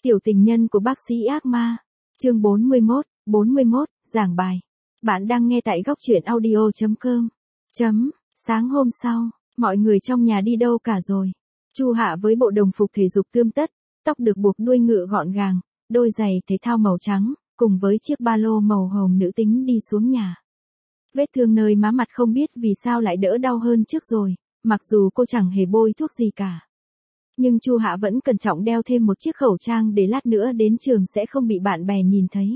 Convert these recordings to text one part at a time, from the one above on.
Tiểu tình nhân của bác sĩ ác ma. Chương 41, giảng bài. Bạn đang nghe tại góc truyện audio.com. Sáng hôm sau, mọi người trong nhà đi đâu cả rồi? Chu Hạ với bộ đồng phục thể dục tươm tất, tóc được buộc đuôi ngựa gọn gàng, đôi giày thể thao màu trắng, cùng với chiếc ba lô màu hồng nữ tính đi xuống nhà. Vết thương nơi má mặt không biết vì sao lại đỡ đau hơn trước rồi, mặc dù cô chẳng hề bôi thuốc gì cả. Nhưng Chu Hạ vẫn cẩn trọng đeo thêm một chiếc khẩu trang để lát nữa đến trường sẽ không bị bạn bè nhìn thấy.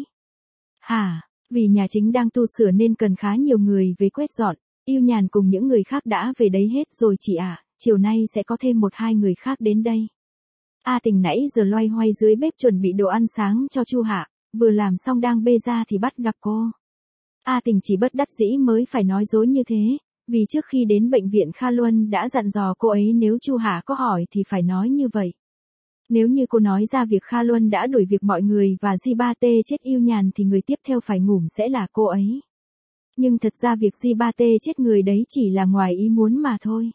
Vì nhà chính đang tu sửa nên cần khá nhiều người về quét dọn, Yêu Nhàn cùng những người khác đã về đấy hết rồi chị ạ, chiều nay sẽ có thêm 1-2 người khác đến đây. A Tình nãy giờ loay hoay dưới bếp chuẩn bị đồ ăn sáng cho Chu Hạ, vừa làm xong đang bê ra thì bắt gặp cô. A Tình chỉ bất đắc dĩ mới phải nói dối như thế, vì trước khi đến bệnh viện Kha Luân đã dặn dò cô ấy nếu Chu Hạ có hỏi thì phải nói như vậy. Nếu như cô nói ra việc Kha Luân đã đuổi việc mọi người và Ji3T chết Yêu Nhàn thì người tiếp theo phải ngủm sẽ là cô ấy. Nhưng thật ra việc Ji3T chết người đấy chỉ là ngoài ý muốn mà thôi.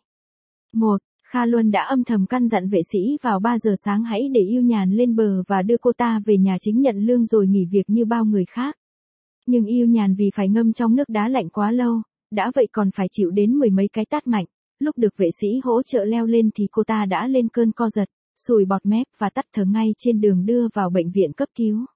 Kha Luân đã âm thầm căn dặn vệ sĩ vào 3 giờ sáng hãy để Yêu Nhàn lên bờ và đưa cô ta về nhà chính nhận lương rồi nghỉ việc như bao người khác. Nhưng Yêu Nhàn vì phải ngâm trong nước đá lạnh quá lâu, đã vậy còn phải chịu đến 10 mấy cái tát mạnh, lúc được vệ sĩ hỗ trợ leo lên thì cô ta đã lên cơn co giật, sùi bọt mép và tắt thở ngay trên đường đưa vào bệnh viện cấp cứu.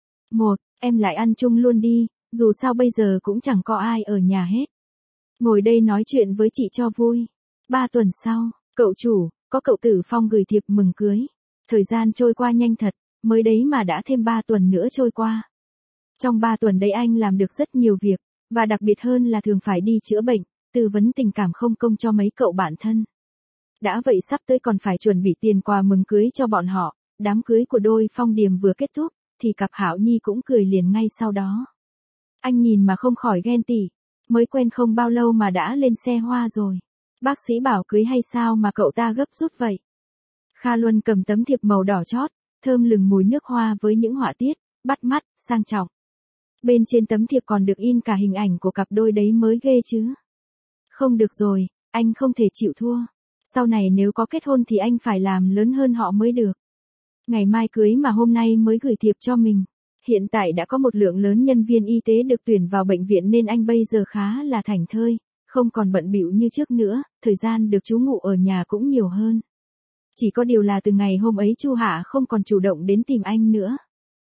Em lại ăn chung luôn đi, dù sao bây giờ cũng chẳng có ai ở nhà hết. Ngồi đây nói chuyện với chị cho vui. 3 tuần sau, cậu chủ, có cậu Tử Phong gửi thiệp mừng cưới. Thời gian trôi qua nhanh thật, mới đấy mà đã thêm 3 tuần nữa trôi qua. Trong 3 tuần đấy anh làm được rất nhiều việc, và đặc biệt hơn là thường phải đi chữa bệnh, tư vấn tình cảm không công cho mấy cậu bạn thân. Đã vậy sắp tới còn phải chuẩn bị tiền quà mừng cưới cho bọn họ, đám cưới của đôi Phong Điềm vừa kết thúc, thì cặp Hảo Nhi cũng cười liền ngay sau đó. Anh nhìn mà không khỏi ghen tị, mới quen không bao lâu mà đã lên xe hoa rồi. Bác sĩ bảo cưới hay sao mà cậu ta gấp rút vậy? Kha Luân cầm tấm thiệp màu đỏ chót, thơm lừng mùi nước hoa với những họa tiết, bắt mắt, sang trọng. Bên trên tấm thiệp còn được in cả hình ảnh của cặp đôi đấy mới ghê chứ. Không được rồi, anh không thể chịu thua. Sau này nếu có kết hôn thì anh phải làm lớn hơn họ mới được. Ngày mai cưới mà hôm nay mới gửi thiệp cho mình. Hiện tại đã có một lượng lớn nhân viên y tế được tuyển vào bệnh viện nên anh bây giờ khá là thảnh thơi, không còn bận bịu như trước nữa, thời gian được trú ngụ ở nhà cũng nhiều hơn. Chỉ có điều là từ ngày hôm ấy Chu Hạ không còn chủ động đến tìm anh nữa.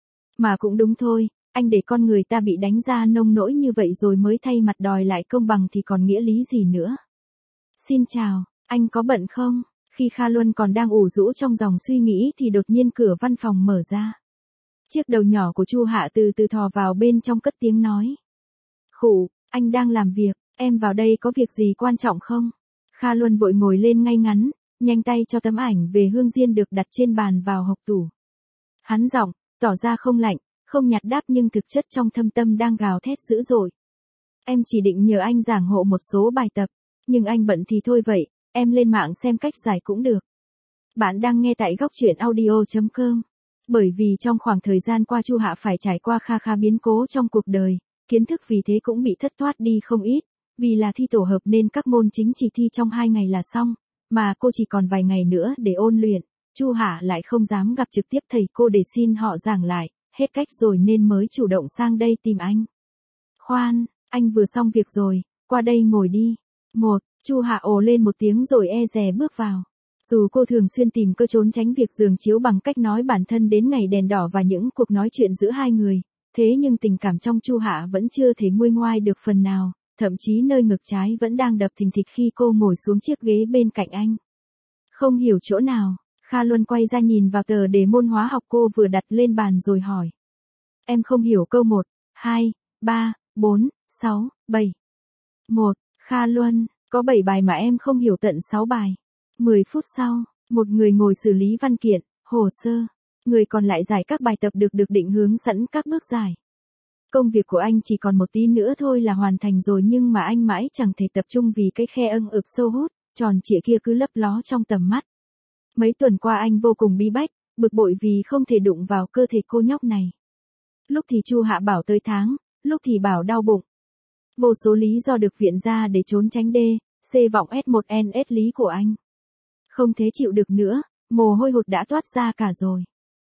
Mà cũng đúng thôi, anh để con người ta bị đánh ra nông nỗi như vậy rồi mới thay mặt đòi lại công bằng thì còn nghĩa lý gì nữa. Xin chào, anh có bận không? Khi Kha Luân còn đang ủ rũ trong dòng suy nghĩ thì đột nhiên cửa văn phòng mở ra. Chiếc đầu nhỏ của Chu Hạ từ từ thò vào bên trong cất tiếng nói. Khụ, anh đang làm việc, em vào đây có việc gì quan trọng không? Kha Luân vội ngồi lên ngay ngắn, nhanh tay cho tấm ảnh về Hương Diên được đặt trên bàn vào hộc tủ. Hắn giọng, tỏ ra không lạnh, không nhạt đáp nhưng thực chất trong thâm tâm đang gào thét dữ dội. Em chỉ định nhờ anh giảng hộ một số bài tập, nhưng anh bận thì thôi vậy, em lên mạng xem cách giải cũng được. Bạn đang nghe tại góc truyện audio.com. Bởi vì trong khoảng thời gian qua Chu Hạ phải trải qua kha biến cố trong cuộc đời, kiến thức vì thế cũng bị thất thoát đi không ít, vì là thi tổ hợp nên các môn chính chỉ thi trong 2 ngày là xong, mà cô chỉ còn vài ngày nữa để ôn luyện, Chu Hạ lại không dám gặp trực tiếp thầy cô để xin họ giảng lại, hết cách rồi nên mới chủ động sang đây tìm anh. Khoan, anh vừa xong việc rồi, qua đây ngồi đi. Chu Hạ ồ lên một tiếng rồi e dè bước vào. Dù cô thường xuyên tìm cơ trốn tránh việc giường chiếu bằng cách nói bản thân đến ngày đèn đỏ và những cuộc nói chuyện giữa hai người, thế nhưng tình cảm trong Chu Hạ vẫn chưa thể nguôi ngoai được phần nào, thậm chí nơi ngực trái vẫn đang đập thình thịch khi cô ngồi xuống chiếc ghế bên cạnh anh. Không hiểu chỗ nào, Kha Luân quay ra nhìn vào tờ đề môn hóa học cô vừa đặt lên bàn rồi hỏi. Em không hiểu câu 1, 2, 3, 4, 6, 7. Kha Luân, có 7 bài mà em không hiểu tận 6 bài. 10 phút sau, một người ngồi xử lý văn kiện, hồ sơ, người còn lại giải các bài tập được định hướng sẵn các bước giải. Công việc của anh chỉ còn một tí nữa thôi là hoàn thành rồi nhưng mà anh mãi chẳng thể tập trung vì cái khe ưng ực sâu hút, tròn trịa kia cứ lấp ló trong tầm mắt. Mấy tuần qua anh vô cùng bí bách, bực bội vì không thể đụng vào cơ thể cô nhóc này. Lúc thì Chu Hạ bảo tới tháng, lúc thì bảo đau bụng. Vô số lý do được viện ra để trốn tránh C vọng S1NS lý của anh. Không thể chịu được nữa, mồ hôi hột đã toát ra cả rồi.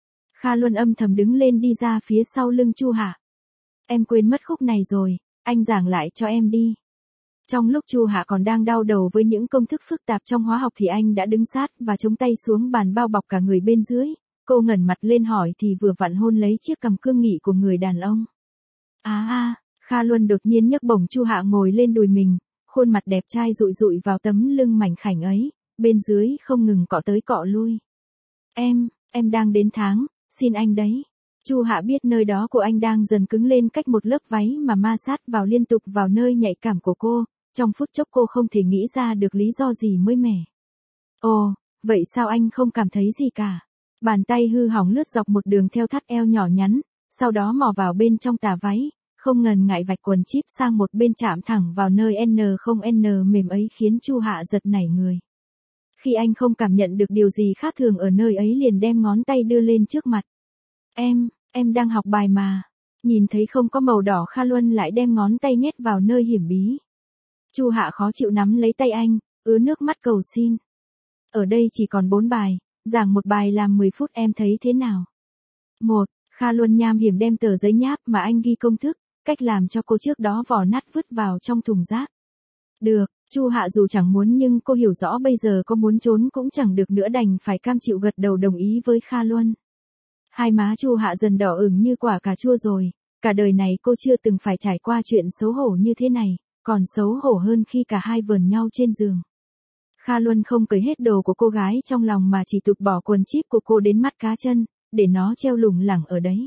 Kha Luân âm thầm đứng lên đi ra phía sau lưng Chu Hạ. Em quên mất khúc này rồi, anh giảng lại cho em đi. Trong lúc Chu Hạ còn đang đau đầu với những công thức phức tạp trong hóa học thì anh đã đứng sát và chống tay xuống bàn bao bọc cả người bên dưới. Cô ngẩng mặt lên hỏi thì vừa vặn hôn lấy chiếc cằm cương nghị của người đàn ông. Kha Luân đột nhiên nhấc bổng Chu Hạ ngồi lên đùi mình, khuôn mặt đẹp trai dụi dụi vào tấm lưng mảnh khảnh ấy, bên dưới không ngừng cọ tới cọ lui. Em đang đến tháng, xin anh đấy. Chu Hạ biết nơi đó của anh đang dần cứng lên cách một lớp váy mà ma sát vào liên tục vào nơi nhạy cảm của cô, trong phút chốc cô không thể nghĩ ra được lý do gì mới mẻ. Ồ, vậy sao anh không cảm thấy gì cả? Bàn tay hư hỏng lướt dọc một đường theo thắt eo nhỏ nhắn, sau đó mò vào bên trong tà váy, không ngần ngại vạch quần chip sang một bên chạm thẳng vào nơi N0N mềm ấy khiến Chu Hạ giật nảy người. Khi anh không cảm nhận được điều gì khác thường ở nơi ấy liền đem ngón tay đưa lên trước mặt. Em đang học bài mà. Nhìn thấy không có màu đỏ Kha Luân lại đem ngón tay nhét vào nơi hiểm bí. Chu Hạ khó chịu nắm lấy tay anh, ứa nước mắt cầu xin. Ở đây chỉ còn 4 bài, giảng một bài làm 10 phút em thấy thế nào? 1. Kha Luân nham hiểm đem tờ giấy nháp mà anh ghi công thức, cách làm cho cô trước đó vò nát vứt vào trong thùng rác. Được, Chu Hạ dù chẳng muốn nhưng cô hiểu rõ bây giờ có muốn trốn cũng chẳng được nữa đành phải cam chịu gật đầu đồng ý với Kha Luân. Hai má Chu Hạ dần đỏ ửng như quả cà chua rồi, cả đời này cô chưa từng phải trải qua chuyện xấu hổ như thế này, còn xấu hổ hơn khi cả hai vờn nhau trên giường. Kha Luân không cởi hết đồ của cô gái trong lòng mà chỉ tụt bỏ quần chip của cô đến mắt cá chân, để nó treo lủng lẳng ở đấy.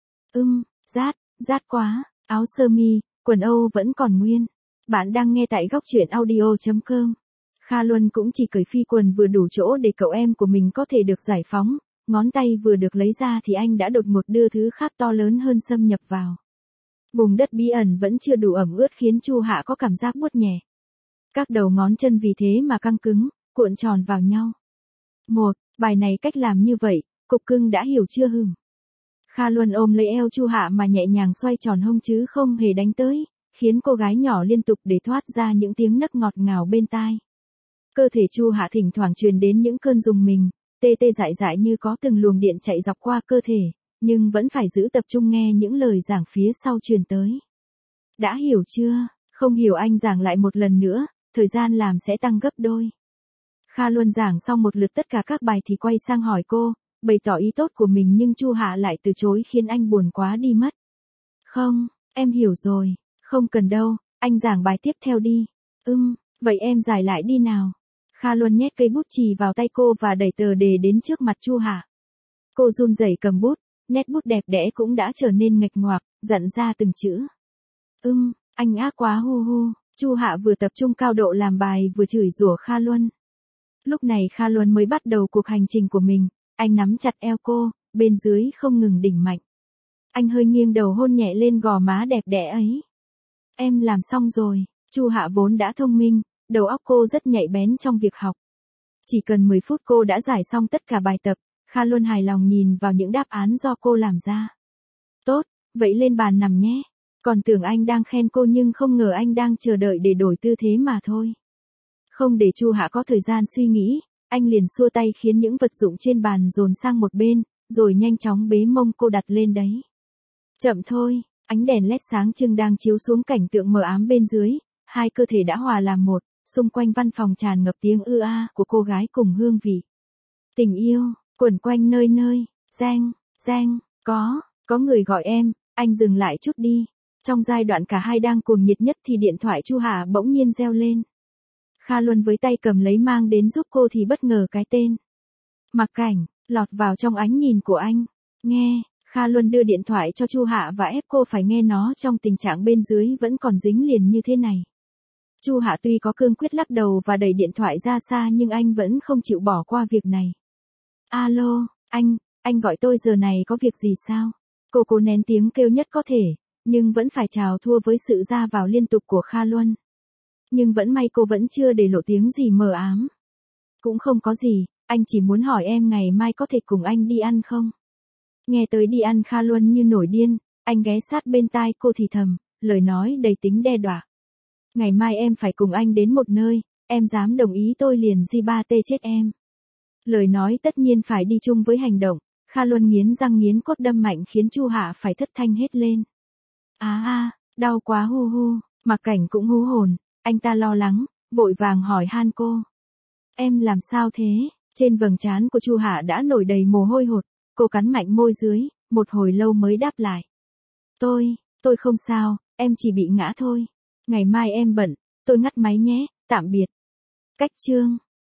Rát quá, áo sơ mi, quần Âu vẫn còn nguyên. Bạn đang nghe tại góc truyện audio.com. Kha Luân cũng chỉ cởi phi quần vừa đủ chỗ để cậu em của mình có thể được giải phóng, ngón tay vừa được lấy ra thì anh đã đột ngột đưa thứ khác to lớn hơn xâm nhập vào. Vùng đất bí ẩn vẫn chưa đủ ẩm ướt khiến Chu Hạ có cảm giác buốt nhẹ. Các đầu ngón chân vì thế mà căng cứng, cuộn tròn vào nhau. Bài này cách làm như vậy, cục cưng đã hiểu chưa hừm? Kha Luân ôm lấy eo Chu Hạ mà nhẹ nhàng xoay tròn hông chứ không hề đánh tới, khiến cô gái nhỏ liên tục để thoát ra những tiếng nấc ngọt ngào bên tai. Cơ thể Chu Hạ thỉnh thoảng truyền đến những cơn rùng mình, tê tê dại dại như có từng luồng điện chạy dọc qua cơ thể, nhưng vẫn phải giữ tập trung nghe những lời giảng phía sau truyền tới. Đã hiểu chưa? Không hiểu anh giảng lại một lần nữa, thời gian làm sẽ tăng gấp đôi. Kha Luân giảng xong một lượt tất cả các bài thì quay sang hỏi cô, bày tỏ ý tốt của mình nhưng Chu Hạ lại từ chối khiến anh buồn quá đi mất. Không, em hiểu rồi, không cần đâu, anh giảng bài tiếp theo đi. Vậy em giải lại đi nào. Kha Luân nhét cây bút chì vào tay cô và đẩy tờ đề đến trước mặt Chu Hạ. Cô run rẩy cầm bút, nét bút đẹp đẽ cũng đã trở nên nghệch ngoạc, dặn ra từng chữ. Anh ác quá hu hu. Chu Hạ vừa tập trung cao độ làm bài vừa chửi rủa Kha Luân. Lúc này Kha Luân mới bắt đầu cuộc hành trình của mình, anh nắm chặt eo cô, bên dưới không ngừng đỉnh mạnh. Anh hơi nghiêng đầu hôn nhẹ lên gò má đẹp đẽ ấy. Em làm xong rồi. Chu Hạ vốn đã thông minh, đầu óc cô rất nhạy bén trong việc học. Chỉ cần 10 phút cô đã giải xong tất cả bài tập, Kha Luân hài lòng nhìn vào những đáp án do cô làm ra. Tốt, vậy lên bàn nằm nhé. Còn tưởng anh đang khen cô nhưng không ngờ anh đang chờ đợi để đổi tư thế mà thôi. Không để Chu Hạ có thời gian suy nghĩ, anh liền xua tay khiến những vật dụng trên bàn dồn sang một bên, rồi nhanh chóng bế mông cô đặt lên đấy. Chậm thôi, ánh đèn led sáng trưng đang chiếu xuống cảnh tượng mờ ám bên dưới, hai cơ thể đã hòa làm một, xung quanh văn phòng tràn ngập tiếng ư a của cô gái cùng hương vị. Tình yêu, quẩn quanh nơi nơi, Giang, có người gọi em, anh dừng lại chút đi. Trong giai đoạn cả hai đang cuồng nhiệt nhất thì điện thoại Chu Hạ bỗng nhiên reo lên. Kha Luân với tay cầm lấy mang đến giúp cô thì bất ngờ cái tên Mặc Cảnh lọt vào trong ánh nhìn của anh. Nghe, Kha Luân đưa điện thoại cho Chu Hạ và ép cô phải nghe nó trong tình trạng bên dưới vẫn còn dính liền như thế này. Chu Hạ tuy có cương quyết lắc đầu và đẩy điện thoại ra xa nhưng anh vẫn không chịu bỏ qua việc này. Alo, anh gọi tôi giờ này có việc gì sao? Cô cố nén tiếng kêu nhất có thể, nhưng vẫn phải chào thua với sự ra vào liên tục của Kha Luân. Nhưng vẫn may cô vẫn chưa để lộ tiếng gì mờ ám. Cũng không có gì, anh chỉ muốn hỏi em ngày mai có thể cùng anh đi ăn không? Nghe tới đi ăn Kha Luân như nổi điên, anh ghé sát bên tai cô thì thầm, lời nói đầy tính đe dọa. Ngày mai em phải cùng anh đến một nơi, em dám đồng ý tôi liền di ba tê chết em. Lời nói tất nhiên phải đi chung với hành động, Kha Luân nghiến răng nghiến cốt đâm mạnh khiến Chu Hạ phải thất thanh hết lên. Đau quá hu hu, Mạc Cảnh cũng hú hồn, anh ta lo lắng, vội vàng hỏi han cô. Em làm sao thế? Trên vầng trán của Chu Hạ đã nổi đầy mồ hôi hột, cô cắn mạnh môi dưới, một hồi lâu mới đáp lại. Tôi không sao, em chỉ bị ngã thôi. Ngày mai em bận, tôi ngắt máy nhé, tạm biệt. Cách chương